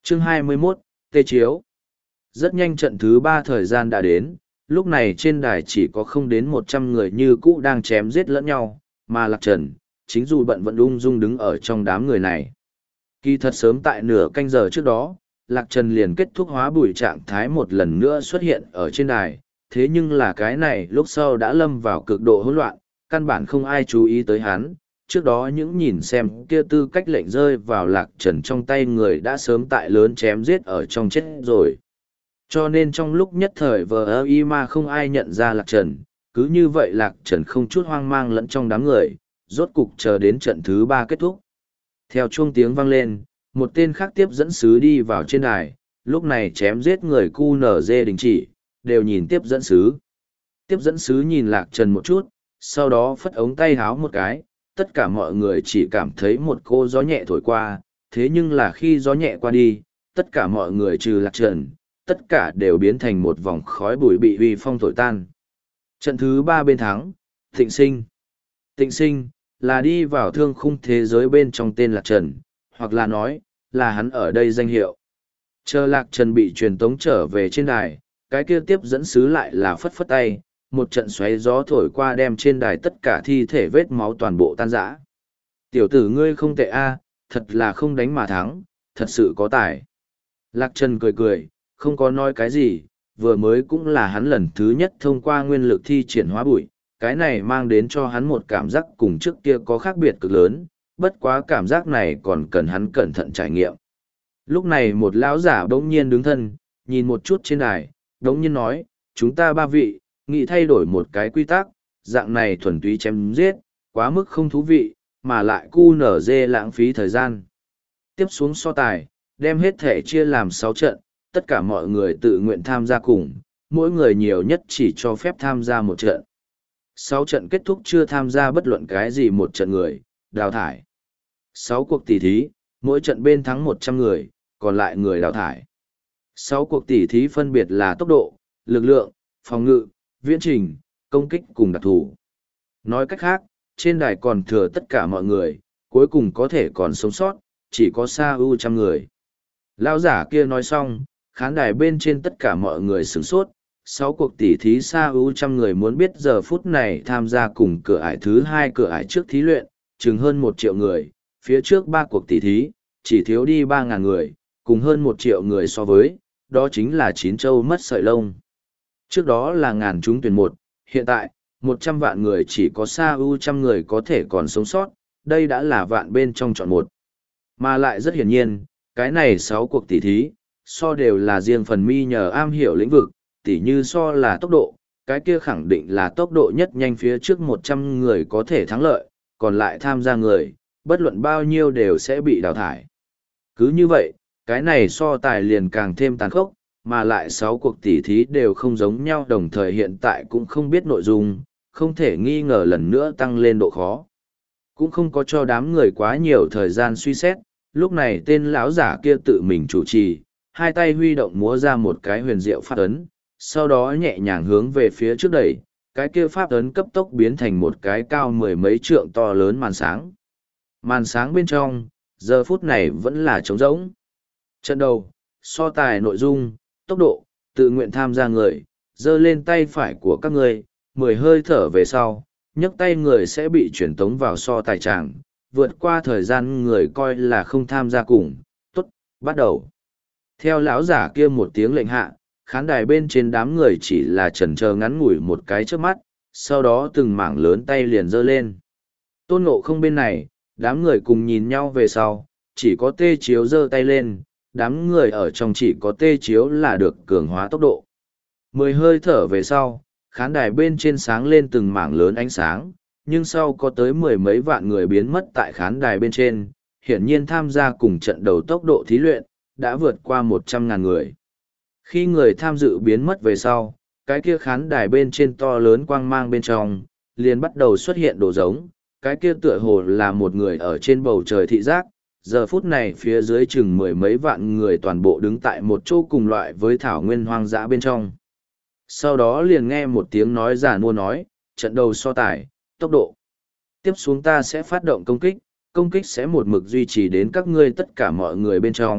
Chương 21, Tê Chiếu. Rất nhanh trận thứ 3 thời gian đã đến, lúc này trên đài chỉ có không đến 100 người như cũ đang chém giết lẫn nhau, mà Lạc Trần, chính dù bận vẫn ung dung đứng ở trong đám người này. Kỳ thật sớm tại nửa canh giờ trước đó, Lạc Trần liền kết thúc hóa bùi trạng thái một lần nữa xuất hiện ở trên đài, thế nhưng là cái này lúc sau đã lâm vào cực độ hỗn loạn, căn bản không ai chú ý tới hắn. Trước đó những nhìn xem kia tư cách lệnh rơi vào Lạc Trần trong tay người đã sớm tại lớn chém giết ở trong chết rồi. Cho nên trong lúc nhất thời vờ y mà không ai nhận ra Lạc Trần, cứ như vậy Lạc Trần không chút hoang mang lẫn trong đám người, rốt cục chờ đến trận thứ 3 kết thúc. Theo chuông tiếng vang lên, một tên khác tiếp dẫn sứ đi vào trên đài, lúc này chém giết người QNZ đình chỉ, đều nhìn tiếp dẫn sứ. Tiếp dẫn sứ nhìn Lạc Trần một chút, sau đó phất ống tay háo một cái, tất cả mọi người chỉ cảm thấy một cô gió nhẹ thổi qua, thế nhưng là khi gió nhẹ qua đi, tất cả mọi người trừ Lạc Trần, tất cả đều biến thành một vòng khói bụi bị uy phong thổi tan. Trận thứ 3 bên thắng, Thịnh Sinh. Thịnh Sinh, là đi vào thương khung thế giới bên trong tên Lạc Trần, hoặc là nói, là hắn ở đây danh hiệu. Chờ Lạc Trần bị truyền tống trở về trên đài, cái kia tiếp dẫn sứ lại là phất phất tay, một trận xoáy gió thổi qua đem trên đài tất cả thi thể vết máu toàn bộ tan rã. Tiểu tử ngươi không tệ a, thật là không đánh mà thắng, thật sự có tài. Lạc Trần cười cười, không có nói cái gì, vừa mới cũng là hắn lần thứ nhất thông qua nguyên lực thi triển hóa bụi, cái này mang đến cho hắn một cảm giác cùng trước kia có khác biệt cực lớn, bất quá cảm giác này còn cần hắn cẩn thận trải nghiệm. Lúc này một lão giả bỗng nhiên đứng thân, nhìn một chút trên đài, bỗng nhiên nói, chúng ta 3 vị, nghĩ thay đổi một cái quy tắc, dạng này thuần túy chém giết, quá mức không thú vị, mà lại cu nở dê lãng phí thời gian. Tiếp xuống so tài, đem hết thể chia làm 6 trận, tất cả mọi người tự nguyện tham gia cùng, mỗi người nhiều nhất chỉ cho phép tham gia một trận. 6 trận kết thúc chưa tham gia bất luận cái gì một trận người, đào thải. 6 cuộc tỷ thí, mỗi trận bên thắng 100 người, còn lại người đào thải. 6 cuộc tỷ thí phân biệt là tốc độ, lực lượng, phòng ngự, viễn trình, công kích cùng đặc thủ. Nói cách khác, trên đài còn thừa tất cả mọi người, cuối cùng có thể còn sống sót, chỉ có Sa U 100 người. Lão giả kia nói xong, khán đài bên trên tất cả mọi người sửng sốt. 6 cuộc tỷ thí Sa U 100 người muốn biết giờ phút này tham gia cùng cửa ải thứ 2 cửa ải trước thí luyện, chừng hơn 1 triệu người, phía trước 3 cuộc tỷ thí, chỉ thiếu đi 3.000 người, cùng hơn 1 triệu người so với, đó chính là 9 châu mất sợi lông. Trước đó là ngàn chúng tuyển một, hiện tại, 100 vạn người chỉ có Sa U 100 người có thể còn sống sót, đây đã là vạn bên trong chọn một. Mà lại rất hiển nhiên, cái này 6 cuộc tỷ thí, so đều là riêng phần mi nhờ am hiểu lĩnh vực, tỉ như so là tốc độ, cái kia khẳng định là tốc độ nhất nhanh phía trước 100 người có thể thắng lợi, còn lại tham gia người, bất luận bao nhiêu đều sẽ bị đào thải. Cứ như vậy, cái này so tài liền càng thêm tàn khốc, mà lại 6 cuộc tỉ thí đều không giống nhau đồng thời hiện tại cũng không biết nội dung, không thể nghi ngờ lần nữa tăng lên độ khó. Cũng không có cho đám người quá nhiều thời gian suy xét, lúc này tên lão giả kia tự mình chủ trì, hai tay huy động múa ra một cái huyền diệu pháp ấn, sau đó nhẹ nhàng hướng về phía trước đẩy, cái kia pháp ấn cấp tốc biến thành một cái cao 10 mấy trượng to lớn màn sáng. Màn sáng bên trong, giờ phút này vẫn là trống rỗng. Trận đầu, so tài nội dung, tốc độ, tự nguyện tham gia người, giơ lên tay phải của các người, 10 hơi thở về sau, nhấc tay người sẽ bị chuyển tống vào so tài tràng, vượt qua thời gian người coi là không tham gia cùng, tốt, bắt đầu. Theo lão giả kia một tiếng lệnh hạ, khán đài bên trên đám người chỉ là chần chờ ngắn ngủi một cái trước mắt, sau đó từng mảng lớn tay liền giơ lên. Tôn Ngộ Không bên này, đám người cùng nhìn nhau về sau, chỉ có Tê Chiếu giơ tay lên, đám người ở trong chỉ có Tê Chiếu là được cường hóa tốc độ. 10 hơi thở về sau, khán đài bên trên sáng lên từng mảng lớn ánh sáng, nhưng sau có tới 10 mấy vạn người biến mất tại khán đài bên trên, hiển nhiên tham gia cùng trận đầu tốc độ thí luyện, đã vượt qua 100.000 người. Khi người tham dự biến mất về sau, cái kia khán đài bên trên to lớn quang mang bên trong, liền bắt đầu xuất hiện đồ giống, cái kia tựa hồ là một người ở trên bầu trời thị giác, giờ phút này phía dưới chừng 10 mấy vạn người toàn bộ đứng tại một chỗ cùng loại với thảo nguyên hoang dã bên trong. Sau đó liền nghe một tiếng nói giả mua nói, trận đầu so tài, tốc độ. Tiếp xuống ta sẽ phát động công kích sẽ một mực duy trì đến các ngươi tất cả mọi người bên trong,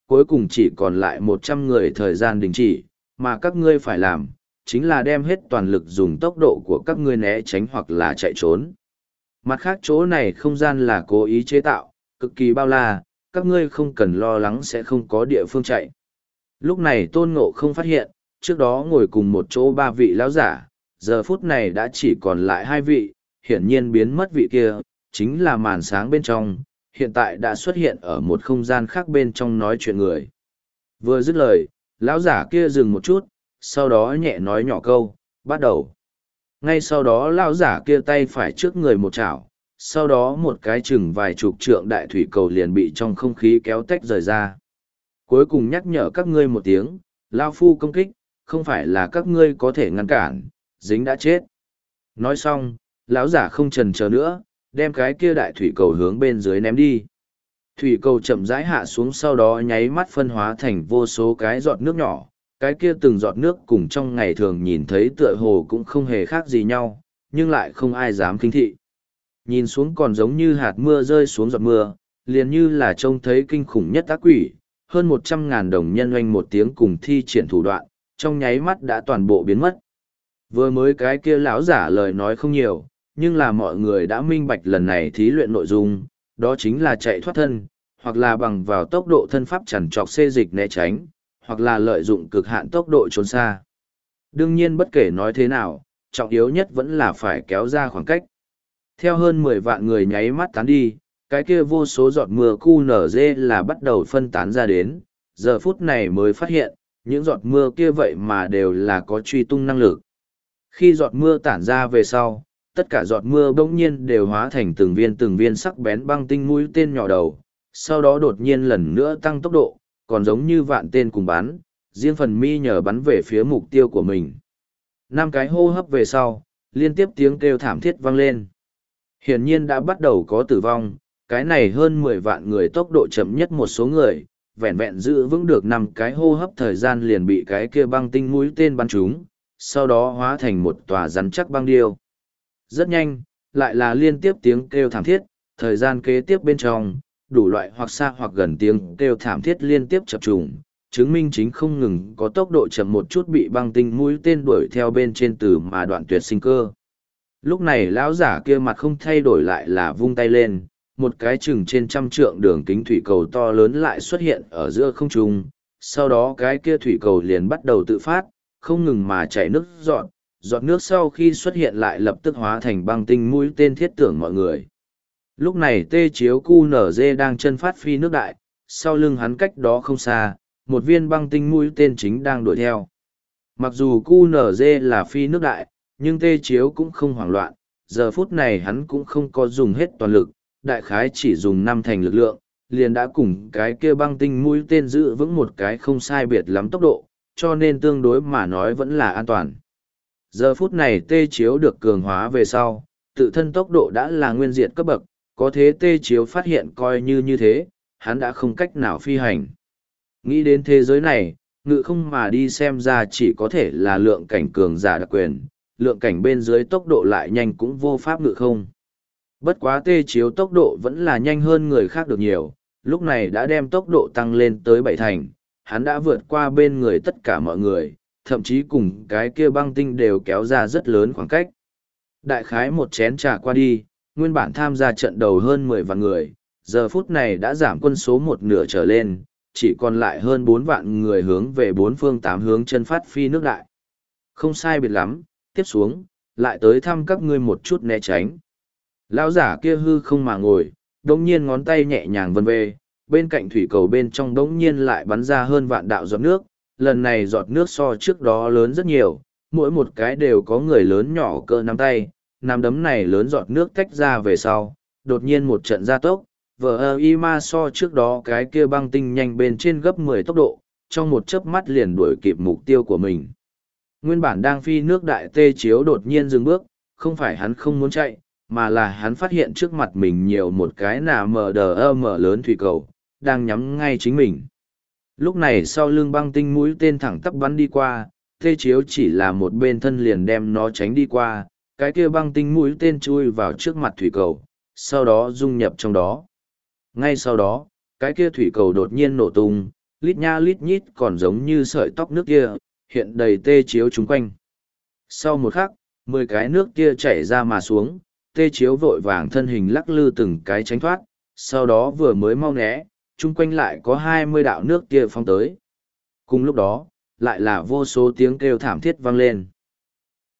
cuối cùng chỉ còn lại 100 người thời gian đình chỉ, mà các ngươi phải làm, chính là đem hết toàn lực dùng tốc độ của các ngươi né tránh hoặc là chạy trốn. Mặt khác chỗ này không gian là cố ý chế tạo, cực kỳ bao la, các ngươi không cần lo lắng sẽ không có địa phương chạy. Lúc này Tôn Ngộ không phát hiện, trước đó ngồi cùng một chỗ 3 vị lão giả, giờ phút này đã chỉ còn lại 2 vị, hiển nhiên biến mất vị kia, chính là màn sáng bên trong, hiện tại đã xuất hiện ở một không gian khác bên trong nói chuyện người. Vừa dứt lời, lão giả kia dừng một chút, sau đó nhẹ nói nhỏ câu, bắt đầu. Ngay sau đó lão giả kia tay phải trước người một chảo, sau đó một cái chừng vài chục trượng đại thủy cầu liền bị trong không khí kéo tách rời ra. Cuối cùng nhắc nhở các ngươi một tiếng, Lao Phu công kích, không phải là các ngươi có thể ngăn cản, dính đã chết. Nói xong, lão giả không chần chờ nữa, đem cái kia đại thủy cầu hướng bên dưới ném đi. Thủy cầu chậm rãi hạ xuống, sau đó nháy mắt phân hóa thành vô số cái giọt nước nhỏ, cái kia từng giọt nước cùng trong ngày thường nhìn thấy tựa hồ cũng không hề khác gì nhau, nhưng lại không ai dám khinh thị. Nhìn xuống còn giống như hạt mưa rơi xuống giọt mưa, liền như là trông thấy kinh khủng nhất ác quỷ, hơn 100.000 đồng nhân oanh một tiếng cùng thi triển thủ đoạn, trong nháy mắt đã toàn bộ biến mất. Vừa mới cái kia lão giả lời nói không nhiều, nhưng là mọi người đã minh bạch lần này thí luyện nội dung, đó chính là chạy thoát thân, hoặc là bằng vào tốc độ thân pháp chằn trọc xê dịch né tránh, hoặc là lợi dụng cực hạn tốc độ trốn xa. Đương nhiên bất kể nói thế nào, trọng yếu nhất vẫn là phải kéo ra khoảng cách. Theo hơn 10 vạn người nháy mắt tán đi, cái kia vô số giọt mưa QNZ là bắt đầu phân tán ra đến, giờ phút này mới phát hiện, những giọt mưa kia vậy mà đều là có truy tung năng lực. Khi giọt mưa tản ra về sau, tất cả giọt mưa bỗng nhiên đều hóa thành từng viên sắc bén băng tinh mũi tên nhỏ đầu, sau đó đột nhiên lần nữa tăng tốc độ, còn giống như vạn tên cùng bắn, riêng phần mi nhờ bắn về phía mục tiêu của mình. 5 cái hô hấp về sau, liên tiếp tiếng kêu thảm thiết vang lên. Hiển nhiên đã bắt đầu có tử vong, cái này hơn 10 vạn người tốc độ chậm nhất một số người, vẹn vẹn giữ vững được 5 cái hô hấp thời gian liền bị cái kia băng tinh mũi tên bắn trúng, sau đó hóa thành một tòa rắn chắc băng điêu. Rất nhanh, lại là liên tiếp tiếng kêu thảm thiết, thời gian kế tiếp bên trong, đủ loại hoặc xa hoặc gần tiếng kêu thảm thiết liên tiếp chập trùng, chứng minh chính không ngừng có tốc độ chậm một chút bị băng tinh mũi tên đuổi theo bên trên từ mà đoạn tuyệt sinh cơ. Lúc này lão giả kia mặt không thay đổi lại là vung tay lên, một cái chừng trên 100 trượng đường kính thủy cầu to lớn lại xuất hiện ở giữa không trung, sau đó cái kia thủy cầu liền bắt đầu tự phát, không ngừng mà chảy nước giọt nước sau khi xuất hiện lại lập tức hóa thành băng tinh mũi tên thiết tưởng mọi người. Lúc này Tê Chiếu QNZ đang chân phát phi nước đại, sau lưng hắn cách đó không xa, một viên băng tinh mũi tên chính đang đuổi theo. Mặc dù QNZ là phi nước đại, nhưng Tê Chiếu cũng không hoảng loạn, giờ phút này hắn cũng không có dùng hết toàn lực, đại khái chỉ dùng 5 thành lực lượng, liền đã cùng cái kia băng tinh mũi tên giữ vững một cái không sai biệt lắm tốc độ, cho nên tương đối mà nói vẫn là an toàn. Giờ phút này Tê Chiếu được cường hóa về sau, tự thân tốc độ đã là nguyên diệt cấp bậc, có thế Tê Chiếu phát hiện coi như thế, hắn đã không cách nào phi hành. Nghĩ đến thế giới này, ngự không mà đi xem ra chỉ có thể là lượng cảnh cường giả đặc quyền, lượng cảnh bên dưới tốc độ lại nhanh cũng vô pháp ngự không. Bất quá Tê Chiếu tốc độ vẫn là nhanh hơn người khác được nhiều, lúc này đã đem tốc độ tăng lên tới 7 thành, hắn đã vượt qua bên người tất cả mọi người, thậm chí cùng cái kia băng tinh đều kéo ra rất lớn khoảng cách. Đại khái một chén trà qua đi, nguyên bản tham gia trận đầu hơn 10 vạn người, giờ phút này đã giảm quân số một nửa trở lên, chỉ còn lại hơn 4 vạn người hướng về 4 phương 8 hướng chân phát phi nước đại. Không sai biệt lắm, tiếp xuống, lại tới thăm các ngươi một chút né tránh. Lão giả kia hư không mà ngồi, đống nhiên ngón tay nhẹ nhàng vân về, bên cạnh thủy cầu bên trong đống nhiên lại bắn ra hơn vạn đạo giọt nước, lần này giọt nước so trước đó lớn rất nhiều, mỗi một cái đều có người lớn nhỏ cỡ nắm tay, nắm đấm này lớn giọt nước tách ra về sau, đột nhiên một trận gia tốc, ma so trước đó cái kia băng tinh nhanh bên trên gấp 10 tốc độ, trong một chớp mắt liền đuổi kịp mục tiêu của mình. Nguyên bản đang phi nước đại Tê Chiếu đột nhiên dừng bước, không phải hắn không muốn chạy, mà là hắn phát hiện trước mặt mình nhiều một cái mở lớn thủy cầu, đang nhắm ngay chính mình. Lúc này sau lưng băng tinh mũi tên thẳng tắp bắn đi qua, Tê Chiếu chỉ là một bên thân liền đem nó tránh đi qua, cái kia băng tinh mũi tên chui vào trước mặt thủy cầu, sau đó dung nhập trong đó. Ngay sau đó, cái kia thủy cầu đột nhiên nổ tung, lít nha lít nhít còn giống như sợi tóc nước kia, hiện đầy tê chiếu chung quanh. Sau một khắc, 10 cái nước kia chảy ra mà xuống, tê chiếu vội vàng thân hình lắc lư từng cái tránh thoát, sau đó vừa mới mau né, chung quanh lại có 20 đạo nước kia phong tới. Cùng lúc đó, lại là vô số tiếng kêu thảm thiết vang lên.